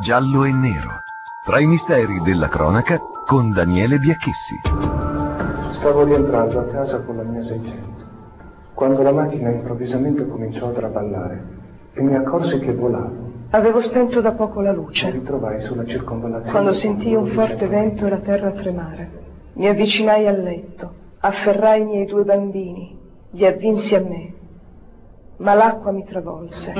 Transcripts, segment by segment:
giallo e nero, tra i misteri della cronaca con Daniele Biacchessi. Stavo rientrando a casa con la mia 600, quando la macchina improvvisamente cominciò a traballare e mi accorsi che volavo. Avevo spento da poco la luce. Mi ritrovai sulla circonvallazione quando sentii un forte vento e la terra tremare. Mi avvicinai al letto, afferrai i miei 2 bambini, li avvinsi a me, ma l'acqua mi travolse.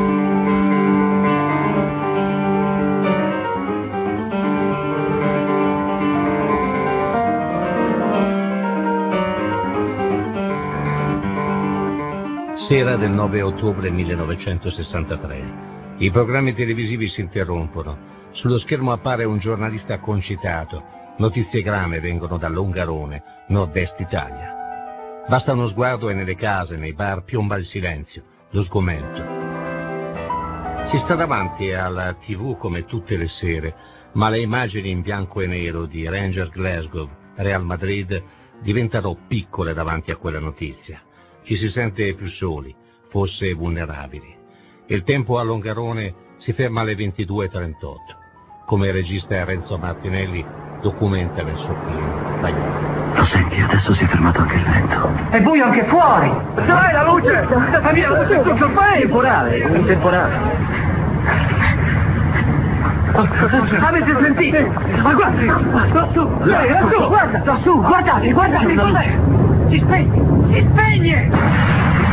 Sera del 9 ottobre 1963. I programmi televisivi si interrompono. Sullo schermo appare un giornalista concitato. Notiziegrame vengono dall'Ongarone, nord-est Italia. Basta uno sguardo e nelle case, nei bar, piomba il silenzio, lo sgomento. Si sta davanti alla TV come tutte le sere, ma le immagini in bianco e nero di Rangers Glasgow, Real Madrid, diventano piccole davanti a quella notizia. Ci si sente più soli, forse vulnerabili. Il tempo a Longarone si ferma alle 22:38. Come il regista Renzo Martinelli documenta nel suo film Vaiano. Lo senti, adesso si è fermato anche il vento. È buio anche fuori! Dai, la luce! Data via la luce in tutto il paese! Un temporale. Avete sentito? Ma guardi! Lassù! Lassù! Guarda! Lassù! Guardate! Guardate! Cos'è? Si spegne! Si spegne!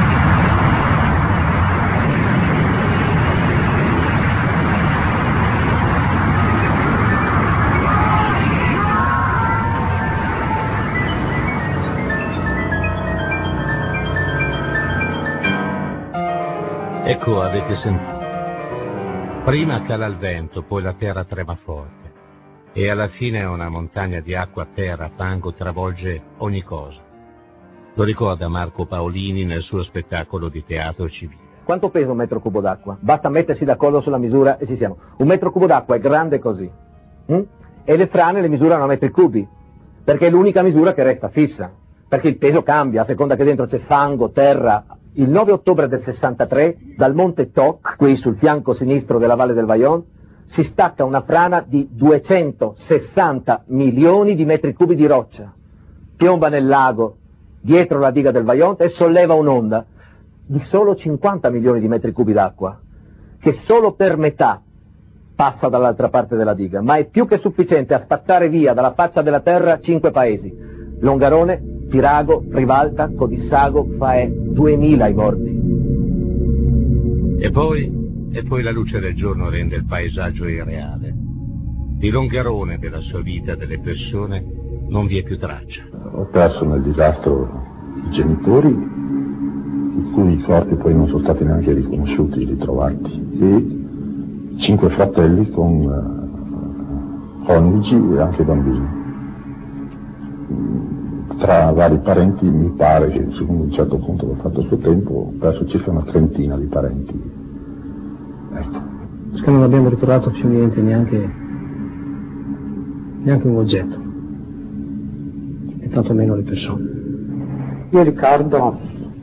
Ecco, avete sentito. Prima cala il vento, poi la terra trema forte. E alla fine una montagna di acqua, terra, fango travolge ogni cosa. Lo ricorda Marco Paolini nel suo spettacolo di teatro civile. Quanto pesa un metro cubo d'acqua? Basta mettersi d'accordo sulla misura e ci siamo. Un metro cubo d'acqua è grande così. E le frane le misurano a metri cubi, perché è l'unica misura che resta fissa. Perché il peso cambia a seconda che dentro c'è fango, terra. Il 9 ottobre del 63, dal monte Toc, qui sul fianco sinistro della Valle del Vajont, si stacca una frana di 260 milioni di metri cubi di roccia. Piomba nel lago, dietro la diga del Vajont, e solleva un'onda di solo 50 milioni di metri cubi d'acqua, che solo per metà passa dall'altra parte della diga, ma è più che sufficiente a spazzare via dalla faccia della terra 5 paesi: Longarone, Pirago, Rivalta, Codissago, Faè, 2000 i morti. E poi la luce del giorno rende il paesaggio irreale. Di Longarone, della sua vita, delle persone, non vi è più traccia. Ho perso nel disastro i genitori, i cui corpi poi non sono stati neanche riconosciuti, ritrovati, e 5 fratelli con coniugi e anche bambini. Tra vari parenti mi pare che, secondo un certo punto che ho fatto il suo tempo, ho perso circa una trentina di parenti. Ecco. Perché non abbiamo ritrovato più niente, neanche un oggetto, e tanto meno le persone. Io ricordo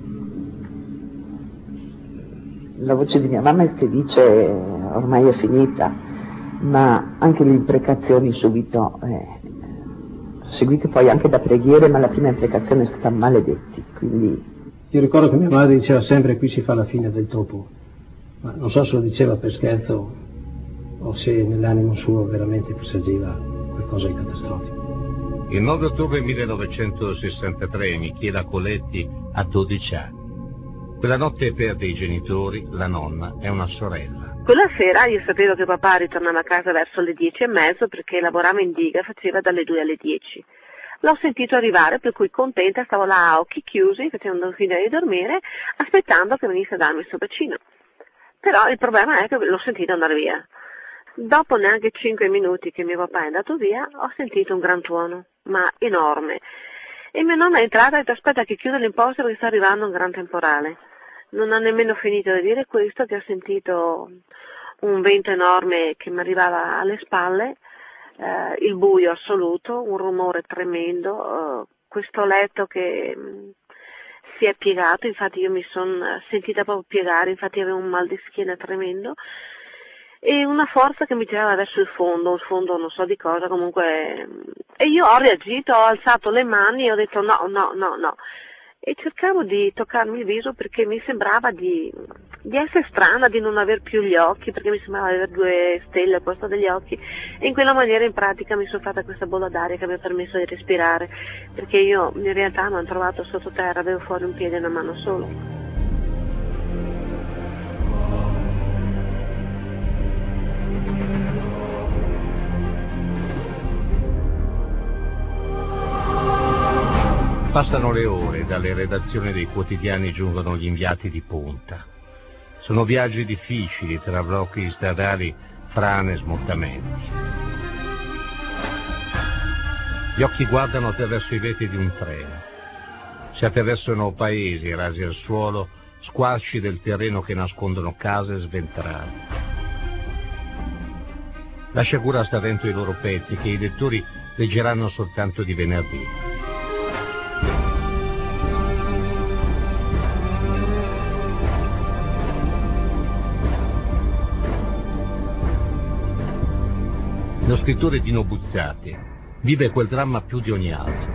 la voce di mia mamma che dice ormai è finita, ma anche le imprecazioni subito seguite poi anche da preghiere, ma la prima imprecazione è stata maledetti, quindi... Io ricordo che mia madre diceva sempre: qui si fa la fine del topo, ma non so se lo diceva per scherzo o se nell'animo suo veramente presagiva qualcosa di catastrofico. Il 9 ottobre 1963 Michela Coletti ha 12 anni. Quella notte perde i genitori, la nonna e una sorella. Quella sera io sapevo che papà ritornava a casa verso le 10:30 perché lavorava in diga e faceva dalle 2 alle 10. L'ho sentito arrivare, per cui contenta stavo là a occhi chiusi, facendo finta di dormire, aspettando che venisse a darmi il suo bacino. Però il problema è che l'ho sentito andare via. Dopo neanche 5 minuti che mio papà è andato via, ho sentito un gran tuono, ma enorme. E mia nonna è entrata e ha detto: aspetta che chiudo l'imposta perché sta arrivando un gran temporale. Non ha nemmeno finito di dire questo che ho sentito un vento enorme che mi arrivava alle spalle, il buio assoluto, un rumore tremendo, questo letto che si è piegato, infatti io mi sono sentita proprio piegare, infatti avevo un mal di schiena tremendo, e una forza che mi tirava verso il fondo non so di cosa, comunque, e io ho reagito, ho alzato le mani e ho detto no, e cercavo di toccarmi il viso perché mi sembrava di essere strana, di non aver più gli occhi, perché mi sembrava di avere 2 stelle al posto degli occhi, e in quella maniera in pratica mi sono fatta questa bolla d'aria che mi ha permesso di respirare, perché io in realtà mi hanno trovato sottoterra, avevo fuori un piede e una mano solo. Passano le ore, dalle redazioni dei quotidiani giungono gli inviati di punta. Sono viaggi difficili tra blocchi stradali, frane e smottamenti. Gli occhi guardano attraverso i vetri di un treno. Si attraversano paesi rasi al suolo, squarci del terreno che nascondono case sventrate. La sciagura sta dentro i loro pezzi che i lettori leggeranno soltanto di venerdì. Lo scrittore Dino Buzzati vive quel dramma più di ogni altro.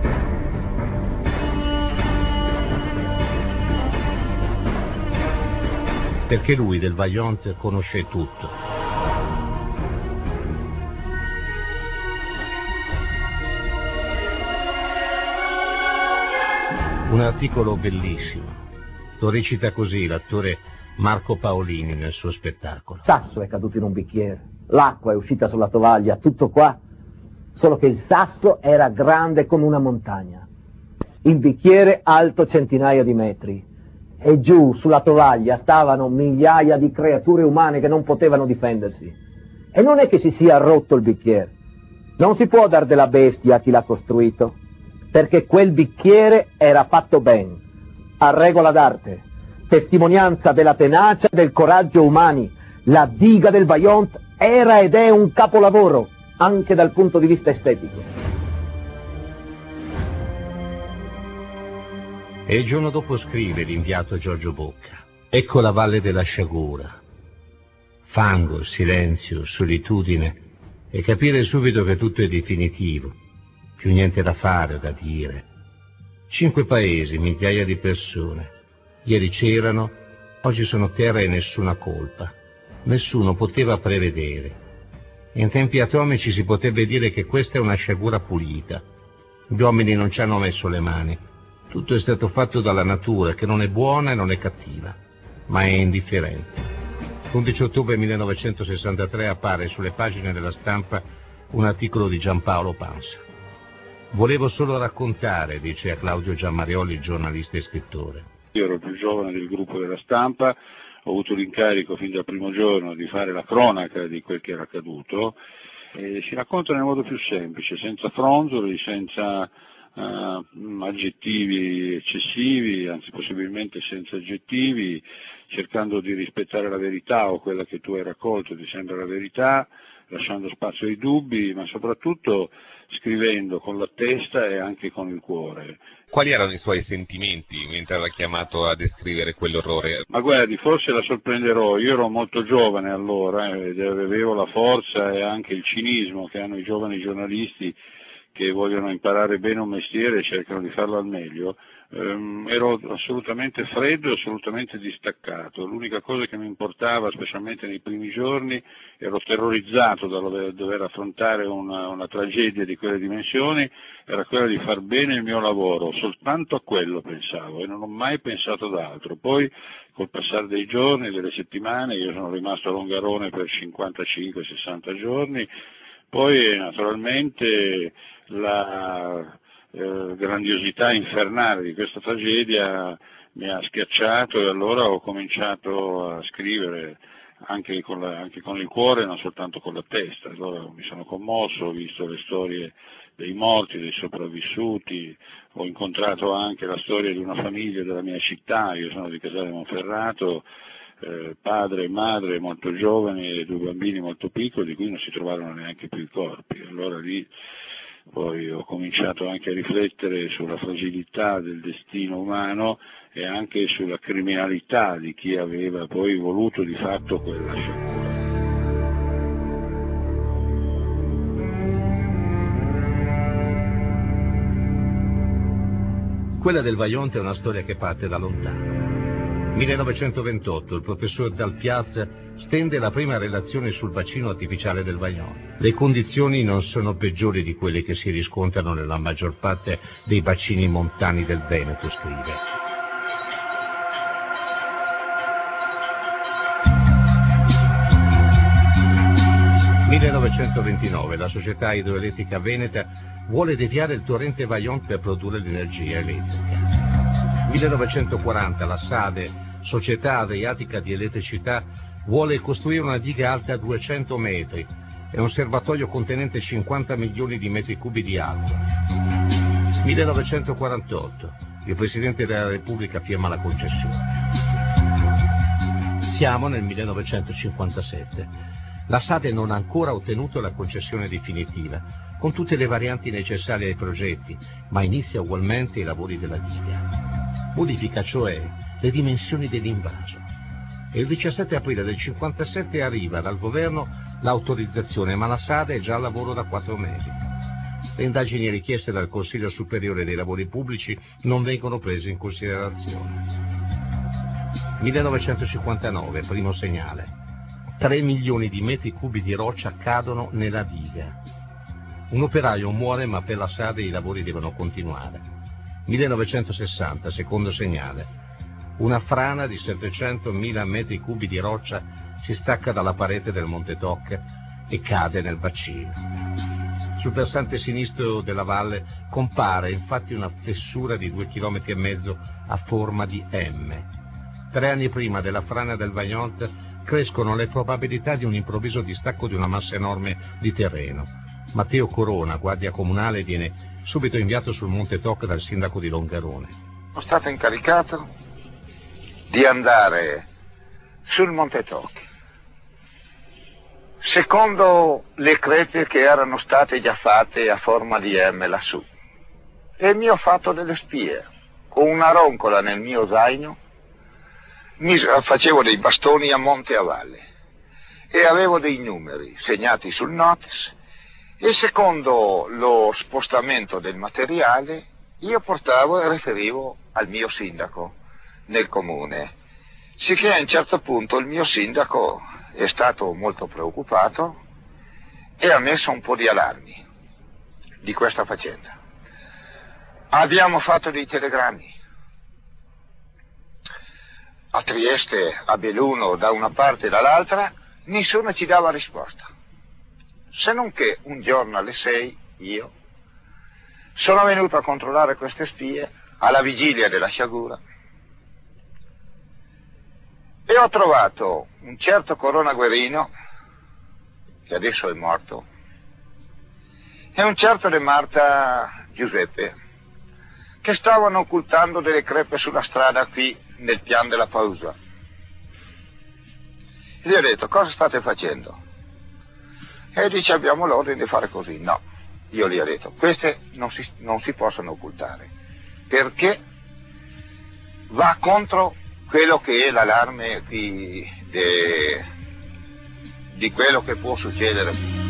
Perché lui del Vaillant conosce tutto. Un articolo bellissimo. Lo recita così l'attore Marco Paolini nel suo spettacolo. Sasso è caduto in un bicchiere, l'acqua è uscita sulla tovaglia, tutto qua, solo che il sasso era grande come una montagna, il bicchiere alto centinaia di metri, e giù sulla tovaglia stavano migliaia di creature umane che non potevano difendersi. E non è che si sia rotto il bicchiere, non si può dar della bestia a chi l'ha costruito, perché quel bicchiere era fatto ben, a regola d'arte, testimonianza della tenacia e del coraggio umani. La diga del Vaillant era ed è un capolavoro, anche dal punto di vista estetico. E il giorno dopo scrive l'inviato Giorgio Bocca. Ecco la valle della sciagura. Fango, silenzio, solitudine, e capire subito che tutto è definitivo. Più niente da fare o da dire. 5 paesi, migliaia di persone. Ieri c'erano, oggi sono terra e nessuna colpa. Nessuno poteva prevedere. In tempi atomici si potrebbe dire che questa è una sciagura pulita. Gli uomini non ci hanno messo le mani. Tutto è stato fatto dalla natura, che non è buona e non è cattiva, ma è indifferente. L'11 ottobre 1963 appare sulle pagine della Stampa un articolo di Giampaolo Pansa. Volevo solo raccontare, dice a Claudio Giammarioli, giornalista e scrittore. Io ero il più giovane del gruppo della Stampa, ho avuto l'incarico fin dal primo giorno di fare la cronaca di quel che era accaduto, e si racconta nel modo più semplice, senza fronzoli, senza aggettivi eccessivi, anzi possibilmente senza aggettivi, cercando di rispettare la verità o quella che tu hai raccolto ti sembra la verità, lasciando spazio ai dubbi, ma soprattutto scrivendo con la testa e anche con il cuore. Quali erano i suoi sentimenti mentre era chiamato a descrivere quell'orrore? Ma guardi, forse la sorprenderò, io ero molto giovane allora ed avevo la forza e anche il cinismo che hanno i giovani giornalisti che vogliono imparare bene un mestiere e cercano di farlo al meglio. Ero assolutamente freddo e assolutamente distaccato. L'unica cosa che mi importava, specialmente nei primi giorni, ero terrorizzato dal dover affrontare una tragedia di quelle dimensioni, era quella di far bene il mio lavoro, soltanto a quello pensavo e non ho mai pensato ad altro. Poi col passare dei giorni, delle settimane, io sono rimasto a Longarone per 55-60 giorni, poi naturalmente la grandiosità infernale di questa tragedia mi ha schiacciato e allora ho cominciato a scrivere anche con il cuore, non soltanto con la testa. Allora mi sono commosso, ho visto le storie dei morti, dei sopravvissuti, ho incontrato anche la storia di una famiglia della mia città, io sono di Casale Monferrato, padre e madre molto giovani e 2 bambini molto piccoli di cui non si trovarono neanche più i corpi. Allora lì poi ho cominciato anche a riflettere sulla fragilità del destino umano e anche sulla criminalità di chi aveva poi voluto di fatto quella sciagura. Quella del Vajont è una storia che parte da lontano. 1928, il professor Dal Piaz stende la prima relazione sul bacino artificiale del Vajont. Le condizioni non sono peggiori di quelle che si riscontrano nella maggior parte dei bacini montani del Veneto, scrive. Nel 1929 la società idroelettrica veneta vuole deviare il torrente Vajont per produrre l'energia elettrica. 1940 la SADE, Società Adriatica di Elettricità, vuole costruire una diga alta 200 metri e un serbatoio contenente 50 milioni di metri cubi di acqua. 1948 il Presidente della Repubblica firma la concessione. Siamo nel 1957. La SADE non ha ancora ottenuto la concessione definitiva, con tutte le varianti necessarie ai progetti, ma inizia ugualmente i lavori della diga. Modifica cioè le dimensioni dell'invaso. E il 17 aprile del 57 arriva dal governo l'autorizzazione, ma la SADE è già al lavoro da 4 mesi. Le indagini richieste dal Consiglio Superiore dei Lavori Pubblici non vengono prese in considerazione. 1959, primo segnale. 3 milioni di metri cubi di roccia cadono nella diga. Un operaio muore, ma per la SADE i lavori devono continuare. 1960, secondo segnale. Una frana di 700.000 metri cubi di roccia si stacca dalla parete del Monte Toc e cade nel bacino. Sul versante sinistro della valle compare infatti una fessura di 2,5 km a forma di M. 3 anni prima della frana del Vajont crescono le probabilità di un improvviso distacco di una massa enorme di terreno. Matteo Corona, guardia comunale, viene subito inviato sul Monte Toc dal sindaco di Longarone. Sono stato incaricato di andare sul Monte Toc, secondo le crepe che erano state già fatte a forma di M lassù. E mi ho fatto delle spie, con una roncola nel mio zaino. Facevo dei bastoni a monte e a valle e avevo dei numeri segnati sul notice e secondo lo spostamento del materiale io portavo e riferivo al mio sindaco nel comune, sicché a un certo punto il mio sindaco è stato molto preoccupato e ha messo un po' di allarmi di questa faccenda. Abbiamo fatto dei telegrammi a Trieste, a Belluno, da una parte e dall'altra, nessuno ci dava risposta. Se non che un giorno alle 6 io sono venuto a controllare queste spie alla vigilia della sciagura e ho trovato un certo Corona Guerino, che adesso è morto, e un certo De Marta Giuseppe, che stavano occultando delle crepe sulla strada qui nel pian della pausa. E gli ho detto: cosa state facendo? E dice: abbiamo l'ordine di fare così. No, io gli ho detto: queste non si possono occultare, perché va contro quello che è l'allarme di quello che può succedere.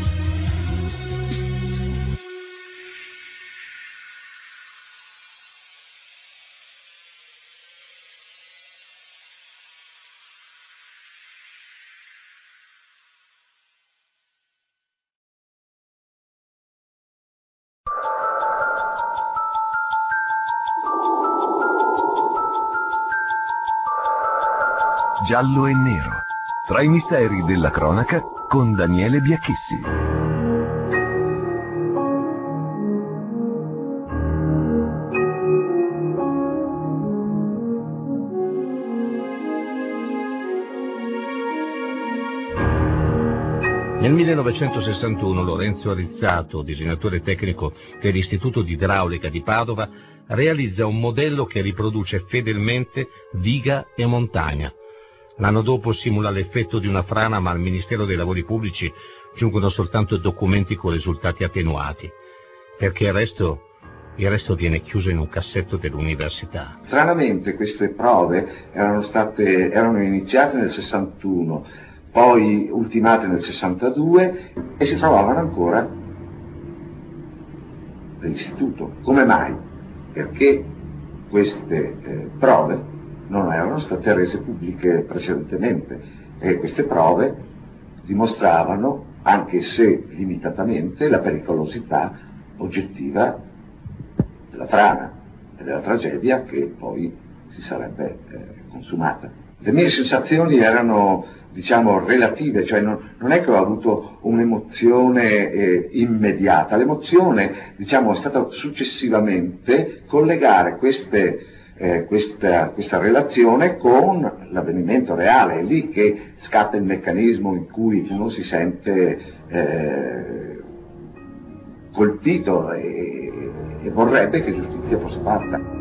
Giallo e nero, tra i misteri della cronaca con Daniele Biacchissi. Nel 1961 Lorenzo Rizzato, disegnatore tecnico dell'Istituto di Idraulica di Padova, realizza un modello che riproduce fedelmente diga e montagna. L'anno dopo simula l'effetto di una frana, ma al Ministero dei Lavori Pubblici giungono soltanto documenti con risultati attenuati, perché il resto viene chiuso in un cassetto dell'università. Stranamente queste prove erano iniziate nel 61, poi ultimate nel 62 e si trovavano ancora nell'istituto. Come mai? Perché queste prove non erano state rese pubbliche precedentemente e queste prove dimostravano, anche se limitatamente, la pericolosità oggettiva della frana e della tragedia che poi si sarebbe consumata. Le mie sensazioni erano, diciamo, relative, cioè non è che ho avuto un'emozione immediata, l'emozione, diciamo, è stata successivamente collegare questa relazione con l'avvenimento reale, è lì che scatta il meccanismo in cui uno si sente colpito e vorrebbe che giustizia fosse fatta.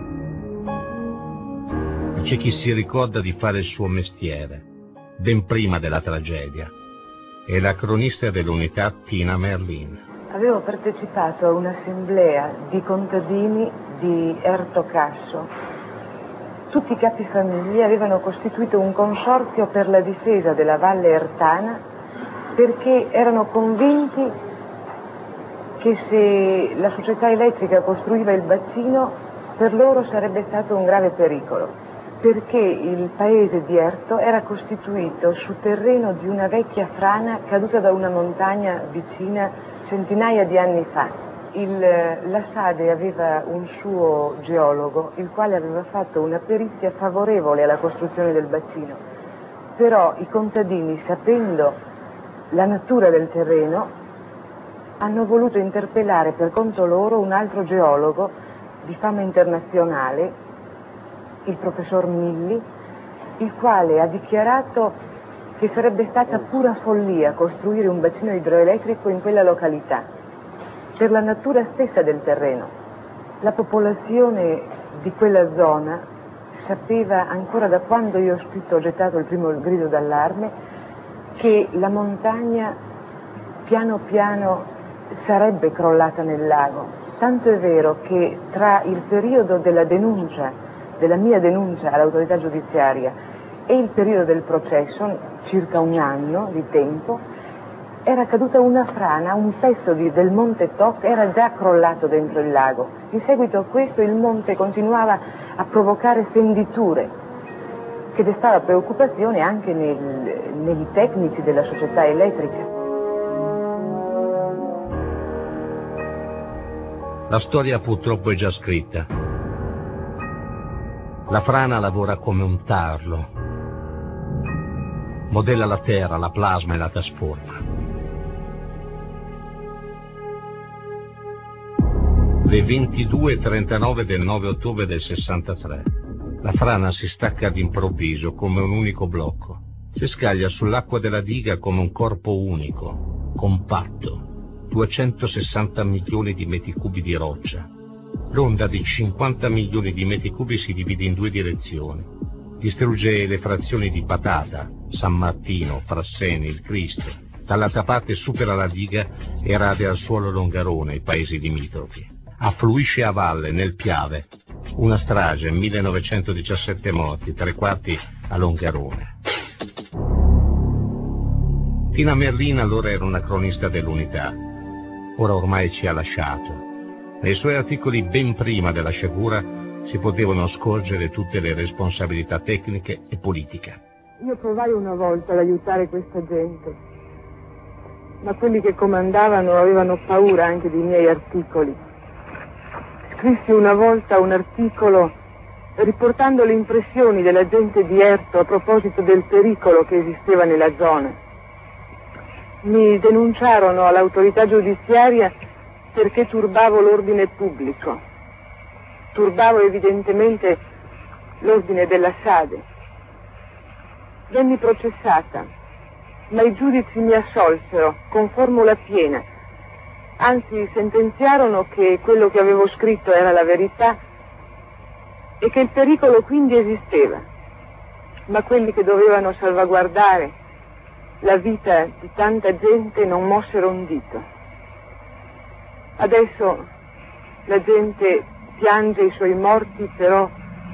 C'è chi si ricorda di fare il suo mestiere, ben prima della tragedia. È la cronista dell'unità Tina Merlin. Avevo partecipato a un'assemblea di contadini di Erto Casso. Tutti i capifamiglia avevano costituito un consorzio per la difesa della Valle Ertana perché erano convinti che se la società elettrica costruiva il bacino per loro sarebbe stato un grave pericolo, perché il paese di Erto era costituito su terreno di una vecchia frana caduta da una montagna vicina centinaia di anni fa. La Sade aveva un suo geologo, il quale aveva fatto una perizia favorevole alla costruzione del bacino, però i contadini, sapendo la natura del terreno, hanno voluto interpellare per conto loro un altro geologo di fama internazionale, il professor Milli, il quale ha dichiarato che sarebbe stata pura follia costruire un bacino idroelettrico in quella località, per la natura stessa del terreno. La popolazione di quella zona sapeva, ancora da quando io ho scritto, ho gettato il primo grido d'allarme, che la montagna piano piano sarebbe crollata nel lago. Tanto è vero che tra il periodo della mia denuncia all'autorità giudiziaria e il periodo del processo, circa un anno di tempo, era caduta una frana, un pezzo del monte Toc era già crollato dentro il lago. In seguito a questo il monte continuava a provocare fenditure, che destava preoccupazione anche nei tecnici della società elettrica. La storia purtroppo è già scritta. La frana lavora come un tarlo, modella la terra, la plasma e la trasforma. Le 22:39 del 9 ottobre del 63. La frana si stacca d'improvviso come un unico blocco. Si scaglia sull'acqua della diga come un corpo unico, compatto. 260 milioni di metri cubi di roccia. L'onda di 50 milioni di metri cubi si divide in due direzioni. Distrugge le frazioni di Patata, San Martino, Frasseni, il Cristo. Dall'altra parte supera la diga e rade al suolo Longarone, i paesi limitrofi. Affluisce a valle, nel Piave. Una strage, 1917 morti, 3/4 a Longarone. Tina Merlin allora era una cronista dell'unità. Ora ormai ci ha lasciato. Nei suoi articoli ben prima della sciagura si potevano scorgere tutte le responsabilità tecniche e politiche. Io provai una volta ad aiutare questa gente, ma quelli che comandavano avevano paura anche dei miei articoli. Scrissi una volta un articolo riportando le impressioni della gente di Erto a proposito del pericolo che esisteva nella zona. Mi denunciarono all'autorità giudiziaria perché turbavo l'ordine pubblico. Turbavo evidentemente l'ordine della Sade. Venni processata, ma i giudici mi assolsero con formula piena. Anzi, sentenziarono che quello che avevo scritto era la verità e che il pericolo quindi esisteva. Ma quelli che dovevano salvaguardare la vita di tanta gente non mossero un dito. Adesso la gente piange i suoi morti, però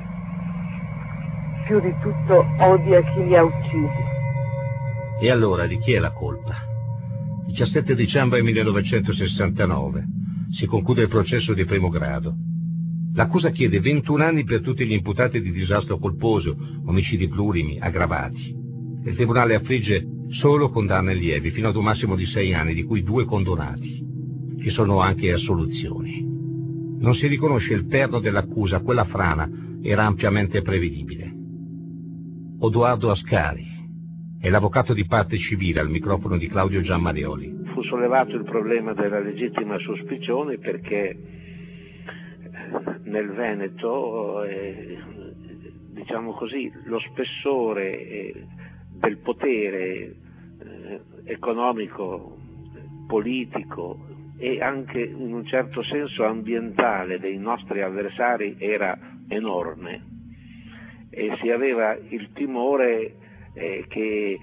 più di tutto odia chi li ha uccisi. E allora di chi è la colpa? 17 dicembre 1969 si conclude il processo di primo grado. L'accusa chiede 21 anni per tutti gli imputati di disastro colposo, omicidi plurimi, aggravati. Il tribunale affligge solo condanne lievi, fino ad un massimo di 6 anni, di cui 2 condonati. Ci sono anche assoluzioni. Non si riconosce il perno dell'accusa, quella frana era ampiamente prevedibile. Odoardo Ascari è l'avvocato di parte civile al microfono di Claudio Giammarioli. Fu sollevato il problema della legittima sospezione perché nel Veneto, diciamo così, lo spessore del potere economico, politico e anche in un certo senso ambientale dei nostri avversari era enorme e si aveva il timore che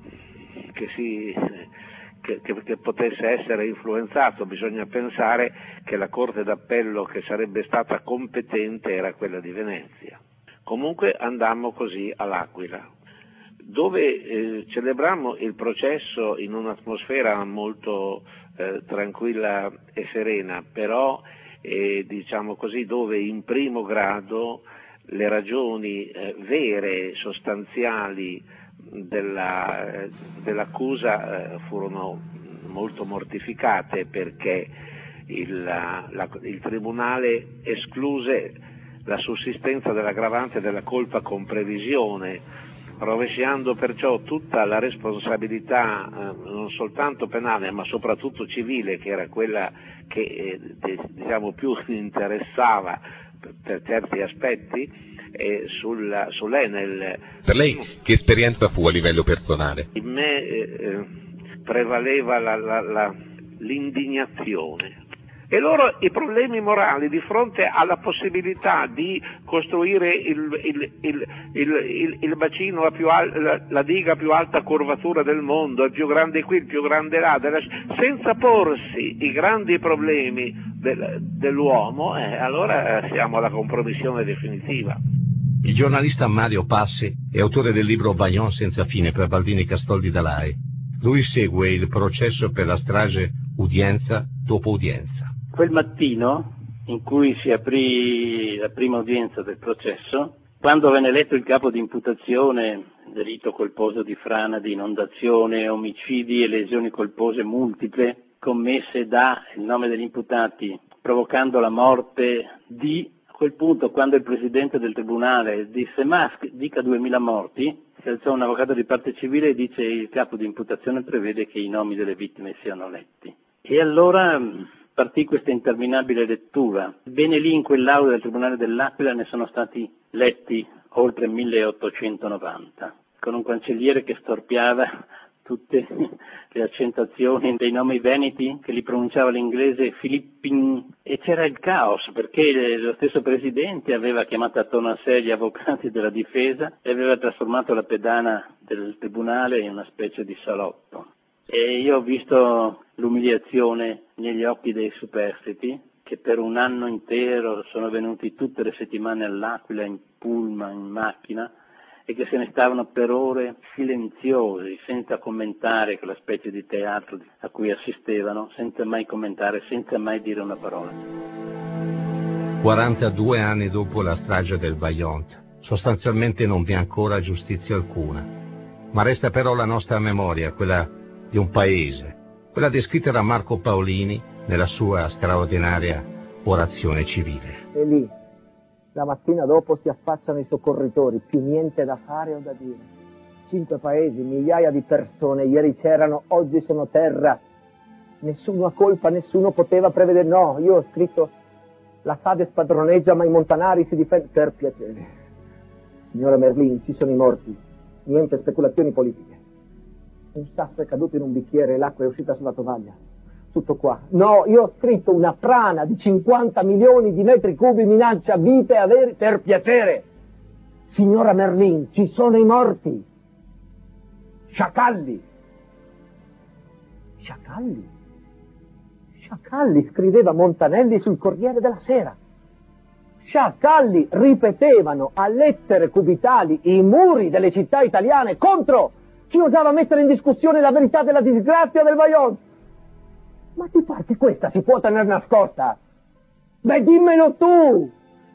potesse essere influenzato. Bisogna pensare che la Corte d'Appello che sarebbe stata competente era quella di Venezia. Comunque andammo così all'Aquila, dove celebrammo il processo in un'atmosfera molto tranquilla e serena, però diciamo così, dove in primo grado le ragioni vere, sostanziali dell'accusa furono molto mortificate, perché il Tribunale escluse la sussistenza dell'aggravante della colpa con previsione, rovesciando perciò tutta la responsabilità non soltanto penale ma soprattutto civile, che era quella che diciamo più interessava per certi aspetti, sull'Enel. Per lei che esperienza fu a livello personale? In me prevaleva l'indignazione. E loro i problemi morali di fronte alla possibilità di costruire il bacino la diga a più alta curvatura del mondo, il più grande qui, il più grande là, senza porsi i grandi problemi dell'uomo, allora siamo alla compromissione definitiva. Il giornalista Mario Passi è autore del libro Vaillant senza fine per Baldini Castoldi Dalai. Lui segue il processo per la strage udienza dopo udienza. Quel mattino in cui si aprì la prima udienza del processo, quando venne eletto il capo di imputazione, delitto colposo di frana, di inondazione, omicidi e lesioni colpose multiple commesse da il nome degli imputati, provocando la morte di... A quel punto, quando il presidente del tribunale disse ma dica 2000 morti, si alzò un avvocato di parte civile e dice il capo di imputazione prevede che i nomi delle vittime siano letti. E allora partì questa interminabile lettura. Bene lì in quell'aula del Tribunale dell'Aquila ne sono stati letti oltre 1890, con un cancelliere che storpiava tutte le accentuazioni dei nomi veneti, che li pronunciava l'inglese Filippin, e c'era il caos perché lo stesso presidente aveva chiamato attorno a sé gli avvocati della difesa e aveva trasformato la pedana del tribunale in una specie di salotto. E io ho visto l'umiliazione negli occhi dei superstiti, che per un anno intero sono venuti tutte le settimane all'Aquila in pullman, in macchina, e che se ne stavano per ore silenziosi, senza commentare quella specie di teatro a cui assistevano, senza mai commentare, senza mai dire una parola. 42 anni dopo la strage del Vaillant, sostanzialmente non vi è ancora giustizia alcuna, ma resta però la nostra memoria, quella di un paese, quella descritta da Marco Paolini nella sua straordinaria orazione civile. E lì, la mattina dopo si affacciano i soccorritori, più niente da fare o da dire. 5 paesi, migliaia di persone, ieri c'erano, oggi sono terra. Nessuno ha colpa, nessuno poteva prevedere. No, io ho scritto, la Sade spadroneggia ma i montanari si difendono. Per piacere. Signora Merlin, ci sono i morti, niente speculazioni politiche. Un sasso è caduto in un bicchiere e l'acqua è uscita sulla tovaglia. Tutto qua. No, io ho scritto una frana di 50 milioni di metri cubi minaccia vite e averi, per piacere. Signora Merlin, ci sono i morti. Sciacalli. Sciacalli. Sciacalli, scriveva Montanelli sul Corriere della Sera. Sciacalli ripetevano a lettere cubitali i muri delle città italiane contro chi osava mettere in discussione la verità della disgrazia del Vaillant. Ma ti pare che questa si può tenere nascosta? Beh, dimmelo tu!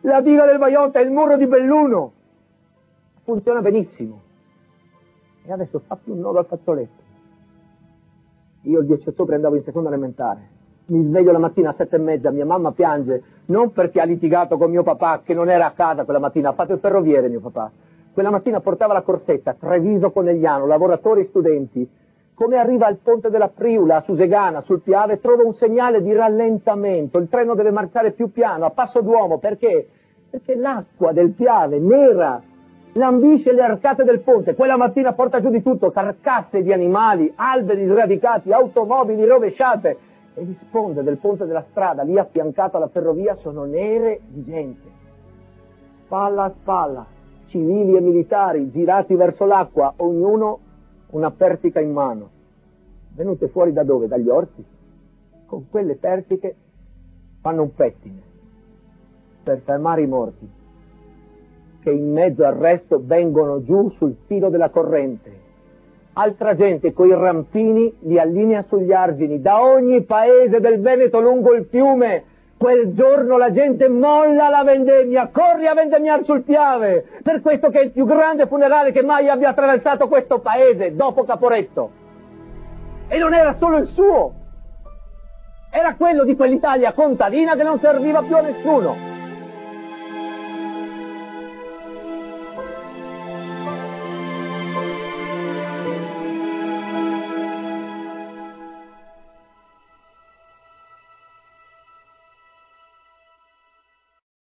la diga del Vajont è il muro di Belluno. Funziona benissimo. E adesso fatti un nodo al fazzoletto. Io il 10 ottobre andavo in seconda elementare. Mi sveglio la mattina a 7:30, mia mamma piange, non perché ha litigato con mio papà, che non era a casa quella mattina, ha fatto il ferroviere mio papà. Quella mattina portava la corsetta, Treviso Conegliano, lavoratori, studenti. Come arriva al ponte della Friula, a Susegana, sul Piave, trova un segnale di rallentamento, il treno deve marciare più piano, a passo d'uomo, perché? Perché l'acqua del Piave, nera, lambisce le arcate del ponte, quella mattina porta giù di tutto, carcasse di animali, alberi sradicati, automobili rovesciate, e le sponde del ponte della strada, lì affiancato alla ferrovia, sono nere di gente. Spalla a spalla, civili e militari, girati verso l'acqua, ognuno una pertica in mano. Venute fuori da dove? Dagli orti. Con quelle pertiche fanno un pettine per fermare i morti, che in mezzo al resto vengono giù sul filo della corrente. Altra gente coi rampini li allinea sugli argini, da ogni paese del Veneto lungo il fiume. Quel giorno la gente molla la vendemmia, corre a vendemmiare sul Piave, per questo che è il più grande funerale che mai abbia attraversato questo paese, dopo Caporetto. E non era solo il suo, era quello di quell'Italia contadina che non serviva più a nessuno.